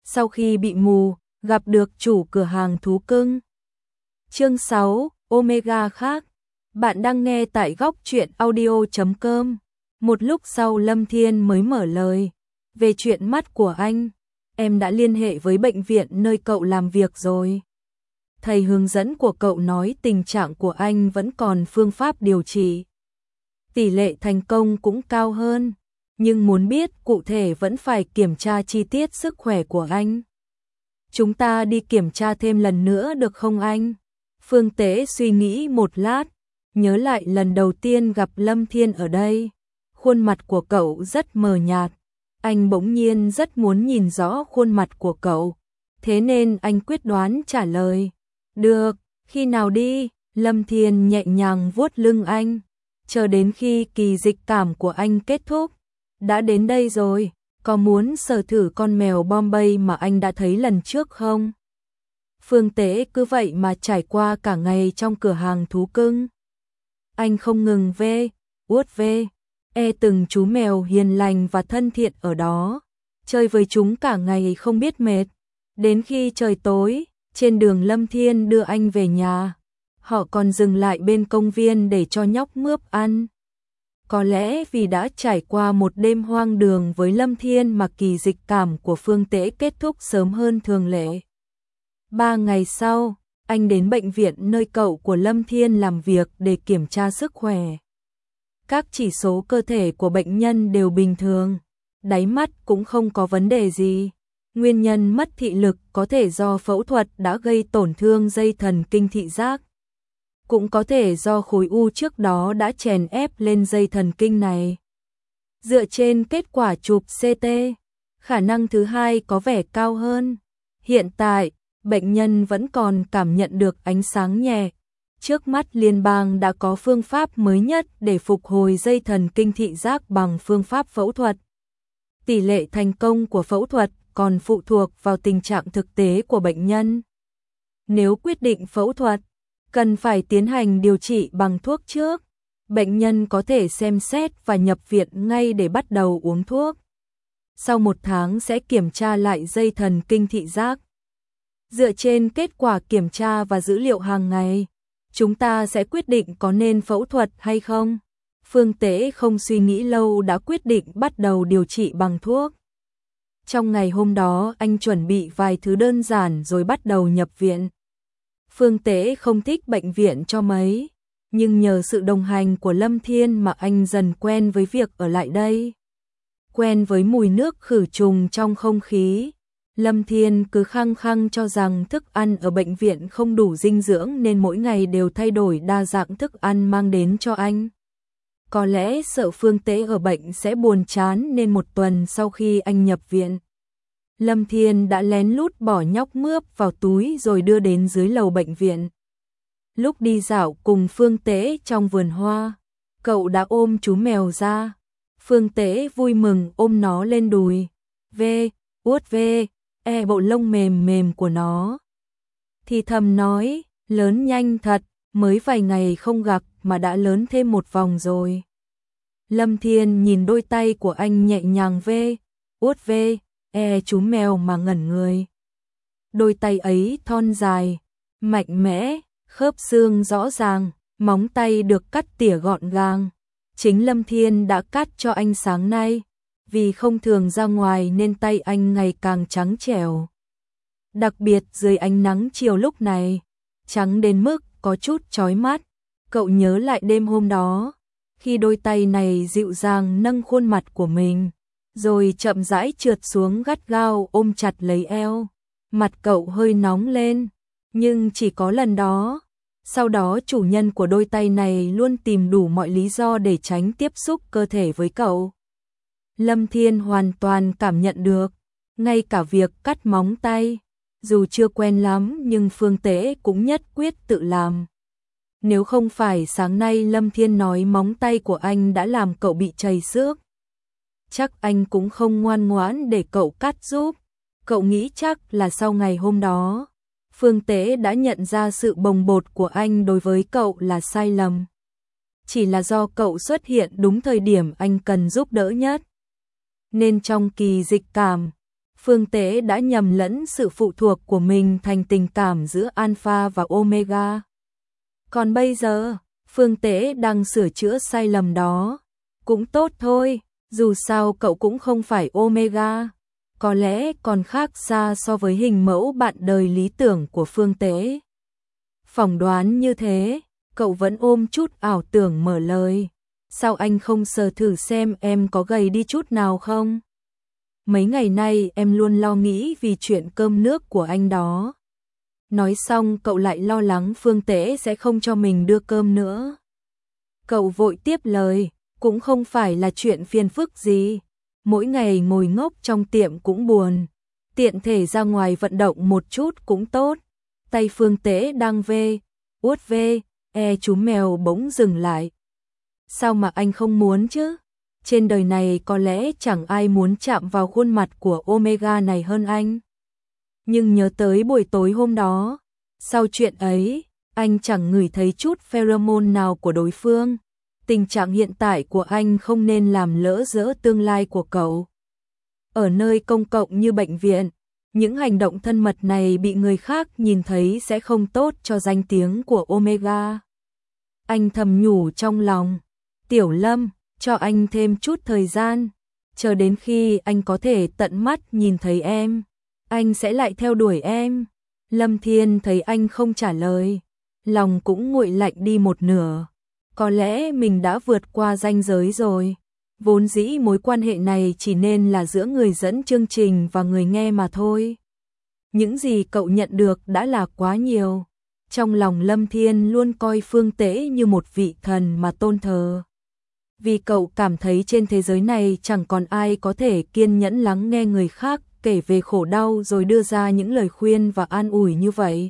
sau khi bị mù, gặp được chủ cửa hàng thú cưng. Chương 6, Omega khác. Bạn đang nghe tại góc truyện audio.com. Một lúc sau Lâm Thiên mới mở lời. Về chuyện mắt của anh, em đã liên hệ với bệnh viện nơi cậu làm việc rồi. Thầy hướng dẫn của cậu nói tình trạng của anh vẫn còn phương pháp điều trị. Tỷ lệ thành công cũng cao hơn, nhưng muốn biết cụ thể vẫn phải kiểm tra chi tiết sức khỏe của anh. Chúng ta đi kiểm tra thêm lần nữa được không anh? Phương Tế suy nghĩ một lát, nhớ lại lần đầu tiên gặp Lâm Thiên ở đây. Khuôn mặt của cậu rất mờ nhạt. Anh bỗng nhiên rất muốn nhìn rõ khuôn mặt của cậu. Thế nên anh quyết đoán trả lời. Được, khi nào đi? Lâm Thiên nhẹ nhàng vuốt lưng anh. Chờ đến khi kỳ dịch cảm của anh kết thúc. Đã đến đây rồi, có muốn sờ thử con mèo Bombay mà anh đã thấy lần trước không? Phương Tế cứ vậy mà trải qua cả ngày trong cửa hàng thú cưng. Anh không ngừng uốt từng chú mèo hiền lành và thân thiện ở đó, chơi với chúng cả ngày không biết mệt. Đến khi trời tối, trên đường Lâm Thiên đưa anh về nhà, họ còn dừng lại bên công viên để cho nhóc mướp ăn. Có lẽ vì đã trải qua một đêm hoang đường với Lâm Thiên mà kỳ dịch cảm của Phương Tế kết thúc sớm hơn thường lệ. 3 ngày sau, anh đến bệnh viện nơi cậu của Lâm Thiên làm việc để kiểm tra sức khỏe. Các chỉ số cơ thể của bệnh nhân đều bình thường, đáy mắt cũng không có vấn đề gì. Nguyên nhân mất thị lực có thể do phẫu thuật đã gây tổn thương dây thần kinh thị giác. Cũng có thể do khối u trước đó đã chèn ép lên dây thần kinh này. Dựa trên kết quả chụp CT, khả năng thứ hai có vẻ cao hơn. Hiện tại, bệnh nhân vẫn còn cảm nhận được ánh sáng nhẹ. Trước mắt liên bang đã có phương pháp mới nhất để phục hồi dây thần kinh thị giác bằng phương pháp phẫu thuật. Tỷ lệ thành công của phẫu thuật còn phụ thuộc vào tình trạng thực tế của bệnh nhân. Nếu quyết định phẫu thuật, cần phải tiến hành điều trị bằng thuốc trước. Bệnh nhân có thể xem xét và nhập viện ngay để bắt đầu uống thuốc. Sau 1 tháng sẽ kiểm tra lại dây thần kinh thị giác. Dựa trên kết quả kiểm tra và dữ liệu hàng ngày, chúng ta sẽ quyết định có nên phẫu thuật hay không. Phương Tế không suy nghĩ lâu đã quyết định bắt đầu điều trị bằng thuốc. Trong ngày hôm đó anh chuẩn bị vài thứ đơn giản rồi bắt đầu nhập viện. Phương Tế không thích bệnh viện cho mấy, nhưng nhờ sự đồng hành của Lâm Thiên mà anh dần quen với việc ở lại đây. Quen với mùi nước khử trùng trong không khí. Lâm Thiên cứ khăng khăng cho rằng thức ăn ở bệnh viện không đủ dinh dưỡng nên mỗi ngày đều thay đổi đa dạng thức ăn mang đến cho anh. Có lẽ sợ Phương Tế ở bệnh sẽ buồn chán nên 1 tuần sau khi anh nhập viện, Lâm Thiên đã lén lút bỏ nhóc mướp vào túi rồi đưa đến dưới lầu bệnh viện. Lúc đi dạo cùng Phương Tế trong vườn hoa, cậu đã ôm chú mèo ra. Phương Tế vui mừng ôm nó lên đùi, uốt bộ lông mềm mềm của nó. Thì thầm nói, lớn nhanh thật, mới vài ngày không gặp mà đã lớn thêm 1 vòng rồi. Lâm Thiên nhìn đôi tay của anh nhẹ nhàng uốt chú mèo mà ngẩn người. Đôi tay ấy thon dài, mạnh mẽ, khớp xương rõ ràng, móng tay được cắt tỉa gọn gàng. Chính Lâm Thiên đã cắt cho anh sáng nay, vì không thường ra ngoài nên tay anh ngày càng trắng trẻo. Đặc biệt dưới ánh nắng chiều lúc này, trắng đến mức có chút chói mắt. Cậu nhớ lại đêm hôm đó, khi đôi tay này dịu dàng nâng khuôn mặt của mình, rồi chậm rãi trượt xuống gắt gao ôm chặt lấy eo. Mặt cậu hơi nóng lên, nhưng chỉ có lần đó. Sau đó chủ nhân của đôi tay này luôn tìm đủ mọi lý do để tránh tiếp xúc cơ thể với cậu. Lâm Thiên hoàn toàn cảm nhận được, ngay cả việc cắt móng tay, dù chưa quen lắm nhưng Phương Tế cũng nhất quyết tự làm. Nếu không phải sáng nay Lâm Thiên nói móng tay của anh đã làm cậu bị chảy xước, chắc anh cũng không ngoan ngoãn để cậu cắt giúp. Cậu nghĩ chắc là sau ngày hôm đó, Phương Tế đã nhận ra sự bồng bột của anh đối với cậu là sai lầm. Chỉ là do cậu xuất hiện đúng thời điểm anh cần giúp đỡ nhất. Nên trong kỳ dịch cảm, Phương Tế đã nhầm lẫn sự phụ thuộc của mình thành tình cảm giữa Alpha và Omega. Còn bây giờ, Phương Tế đang sửa chữa sai lầm đó. Cũng tốt thôi, dù sao cậu cũng không phải Omega. Có lẽ còn khác xa so với hình mẫu bạn đời lý tưởng của Phương Tế. Phỏng đoán như thế, cậu vẫn ôm chút ảo tưởng mở lời. Sao anh không sờ thử xem em có gầy đi chút nào không? Mấy ngày nay em luôn lo nghĩ vì chuyện cơm nước của anh đó. Nói xong cậu lại lo lắng Phương Tế sẽ không cho mình đưa cơm nữa. Cậu vội tiếp lời, cũng không phải là chuyện phiền phức gì. Mỗi ngày ngồi ngốc trong tiệm cũng buồn. Tiện thể ra ngoài vận động một chút cũng tốt. Tay Phương Tế đang uốt chú mèo bỗng dừng lại. Sao mà anh không muốn chứ? Trên đời này có lẽ chẳng ai muốn chạm vào khuôn mặt của Omega này hơn anh. Nhưng nhớ tới buổi tối hôm đó, sau chuyện ấy, anh chẳng ngửi thấy chút pheromone nào của đối phương. Tình trạng hiện tại của anh không nên làm lỡ dỡ tương lai của cậu. Ở nơi công cộng như bệnh viện, những hành động thân mật này bị người khác nhìn thấy sẽ không tốt cho danh tiếng của Omega. Anh thầm nhủ trong lòng, Tiểu Lâm, cho anh thêm chút thời gian, chờ đến khi anh có thể tận mắt nhìn thấy em, anh sẽ lại theo đuổi em. Lâm Thiên thấy anh không trả lời, lòng cũng nguội lạnh đi một nửa. Có lẽ mình đã vượt qua ranh giới rồi. Vốn dĩ mối quan hệ này chỉ nên là giữa người dẫn chương trình và người nghe mà thôi. Những gì cậu nhận được đã là quá nhiều. Trong lòng Lâm Thiên luôn coi Phương Tế như một vị thần mà tôn thờ. Vì cậu cảm thấy trên thế giới này chẳng còn ai có thể kiên nhẫn lắng nghe người khác kể về khổ đau rồi đưa ra những lời khuyên và an ủi như vậy.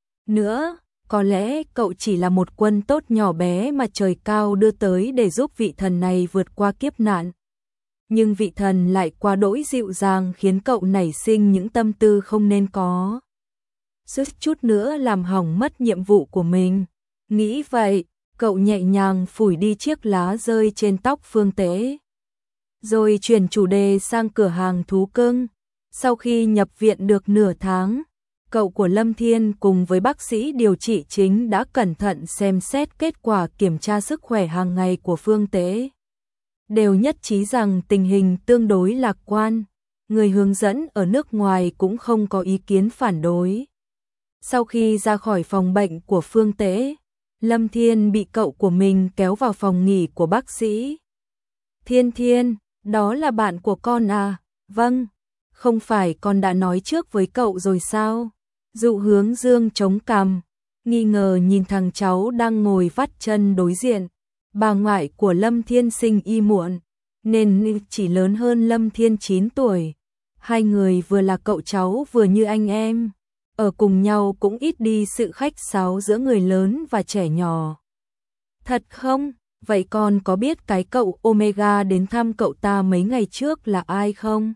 Nữa, có lẽ cậu chỉ là một quân tốt nhỏ bé mà trời cao đưa tới để giúp vị thần này vượt qua kiếp nạn. Nhưng vị thần lại quá đỗi dịu dàng khiến cậu nảy sinh những tâm tư không nên có. Suýt chút nữa làm hỏng mất nhiệm vụ của mình. Nghĩ vậy, cậu nhẹ nhàng phủi đi chiếc lá rơi trên tóc Phương Tế. Rồi chuyển chủ đề sang cửa hàng thú cưng. Sau khi nhập viện được nửa tháng, cậu của Lâm Thiên cùng với bác sĩ điều trị chính đã cẩn thận xem xét kết quả kiểm tra sức khỏe hàng ngày của Phương Tế. Đều nhất trí rằng tình hình tương đối lạc quan, người hướng dẫn ở nước ngoài cũng không có ý kiến phản đối. Sau khi ra khỏi phòng bệnh của Phương Tế, Lâm Thiên bị cậu của mình kéo vào phòng nghỉ của bác sĩ. Thiên Thiên, đó là bạn của con à? Vâng, không phải con đã nói trước với cậu rồi sao? Dụ Hướng Dương chống cằm, nghi ngờ nhìn thằng cháu đang ngồi vắt chân đối diện. Bà ngoại của Lâm Thiên sinh y muộn, nên chỉ lớn hơn Lâm Thiên 9 tuổi. Hai người vừa là cậu cháu vừa như anh em. Ở cùng nhau cũng ít đi sự khách sáo giữa người lớn và trẻ nhỏ. Thật không? Vậy con có biết cái cậu Omega đến thăm cậu ta mấy ngày trước là ai không?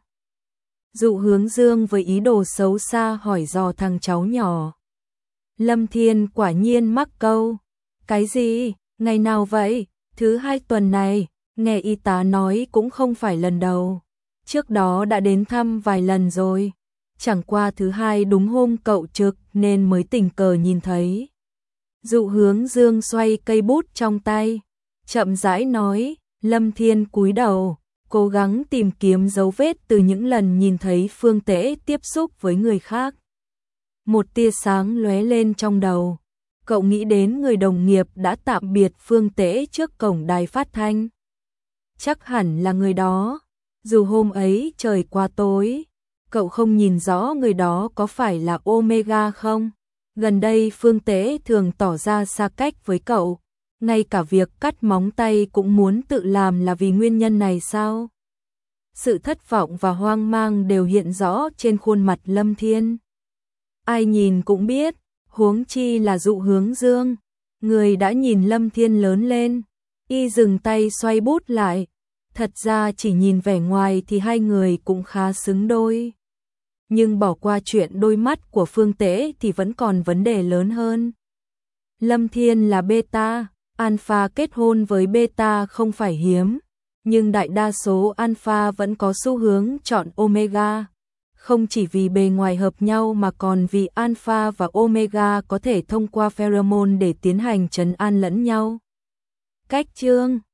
Dụ Hướng Dương với ý đồ xấu xa hỏi dò thằng cháu nhỏ. Lâm Thiên quả nhiên mắc câu. Cái gì? Ngày nào vậy? Thứ 2 tuần này, nghe y tá nói cũng không phải lần đầu. Trước đó đã đến thăm vài lần rồi. Chẳng qua thứ 2 đúng hôm cậu trực nên mới tình cờ nhìn thấy. Dụ Hướng Dương xoay cây bút trong tay, chậm rãi nói. Lâm Thiên cúi đầu, cố gắng tìm kiếm dấu vết từ những lần nhìn thấy Phương Tế tiếp xúc với người khác. Một tia sáng lóe lên trong đầu. Cậu nghĩ đến người đồng nghiệp đã tạm biệt Phương Tế trước cổng đài phát thanh. Chắc hẳn là người đó. Dù hôm ấy trời quá tối, cậu không nhìn rõ người đó có phải là Omega không. Gần đây Phương Tế thường tỏ ra xa cách với cậu. Ngay cả việc cắt móng tay cũng muốn tự làm là vì nguyên nhân này sao? Sự thất vọng và hoang mang đều hiện rõ trên khuôn mặt Lâm Thiên. Ai nhìn cũng biết, huống chi là Dụ Hướng Dương, người đã nhìn Lâm Thiên lớn lên. Y dừng tay xoay bút lại. Thật ra chỉ nhìn vẻ ngoài thì hai người cũng khá xứng đôi. Nhưng bỏ qua chuyện đôi mắt của Phương Tế thì vẫn còn vấn đề lớn hơn. Lâm Thiên là beta, alpha kết hôn với beta không phải hiếm. Nhưng đại đa số alpha vẫn có xu hướng chọn omega. không chỉ vì bề ngoài hợp nhau mà còn vì alpha và omega có thể thông qua pheromone để tiến hành trấn an lẫn nhau. Cách chương